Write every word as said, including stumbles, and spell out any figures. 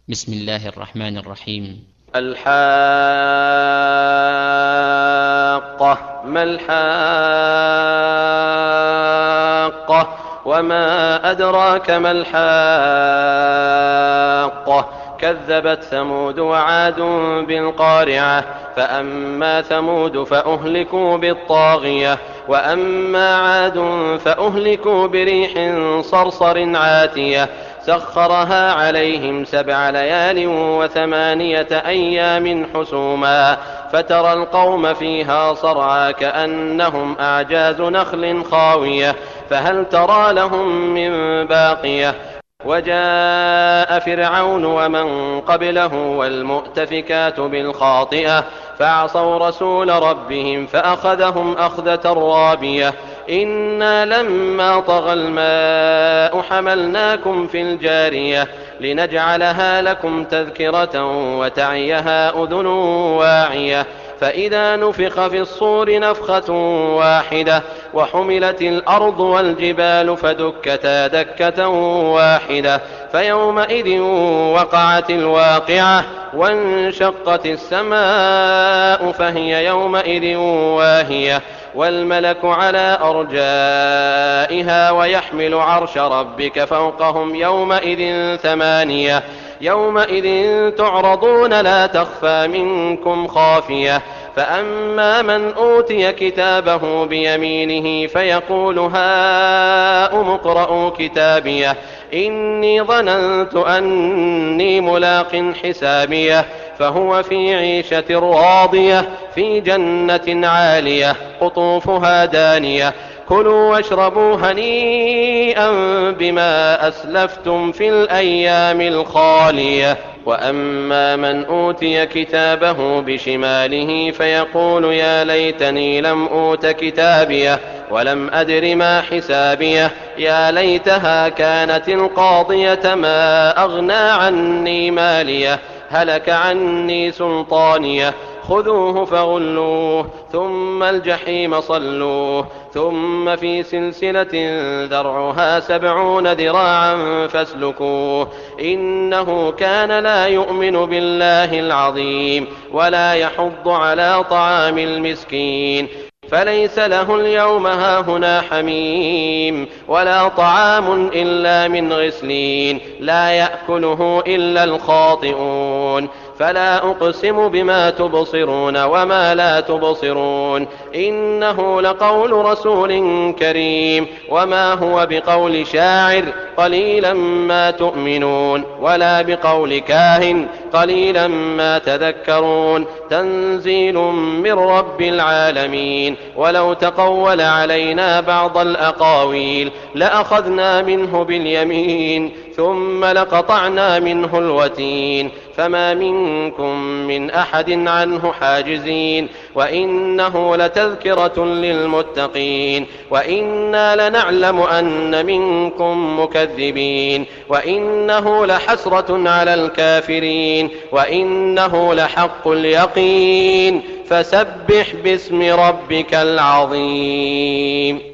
بسم الله الرحمن الرحيم. الحاقة. ما الحاقة؟ وما أدراك ما الحاقة؟ كذبت ثمود وعاد بالقارعة. فأما ثمود فأهلكوا بالطاغية، وأما عاد فأهلكوا بريح صرصر عاتية سخرها عليهم سبع ليال وثمانية أيام حسوما، فترى القوم فيها صرعى كأنهم أعجاز نخل خاوية، فهل ترى لهم من باقية. وجاء فرعون ومن قبله والمؤتفكات بالخاطئة فعصوا رسول ربهم فأخذهم أخذة رابية. إنا لما طغى الماء حملناكم في الجارية لنجعلها لكم تذكرة وتعيها أذن واعية. فإذا نفخ في الصور نفخة واحدة وحملت الأرض والجبال فدكتا دكة واحدة فيومئذ وقعت الواقعة وانشقت السماء فهي يومئذ واهية والملك على أرجائها ويحمل عرش ربك فوقهم يومئذ ثمانية. يومئذ تعرضون لا تخفى منكم خافية. فأما من أوتي كتابه بيمينه فيقول هاؤم اقرءوا كتابيه إني ظننت أني ملاق حسابيه فهو في عيشة راضية في جنة عالية قطوفها دانية كلوا واشربوا هنيئا بما أسلفتم في الأيام الخالية. وأما من أوتي كتابه بشماله فيقول يا ليتني لم أوت كتابيه ولم أدر ما حسابيه يا ليتها كانت القاضية ما أغنى عني ماليه هلك عني سلطانيه خذوه فغلوه ثم الجحيم صلوه ثم في سلسلة ذرعها سبعون ذراعا فاسلكوه إنه كان لا يؤمن بالله العظيم ولا يحض على طعام المسكين فليس له اليوم هاهنا حميم ولا طعام إلا من غسلين لا يأكله إلا الخاطئون. فلا أقسم بما تبصرون وما لا تبصرون إنه لقول رسول كريم وما هو بقول شاعر قليلا ما تؤمنون ولا بقول كاهن قليلا ما تذكرون تنزيل من رب العالمين. ولو تقول علينا بعض الأقاويل لأخذنا منه باليمين ثم لقطعنا منه الوتين فما منكم من أحد عنه حاجزين وإنه لتذكرة للمتقين وإنا لنعلم أن منكم مكذبين وإنه لحسرة على الكافرين وإنه لحق اليقين فسبح باسم ربك العظيم.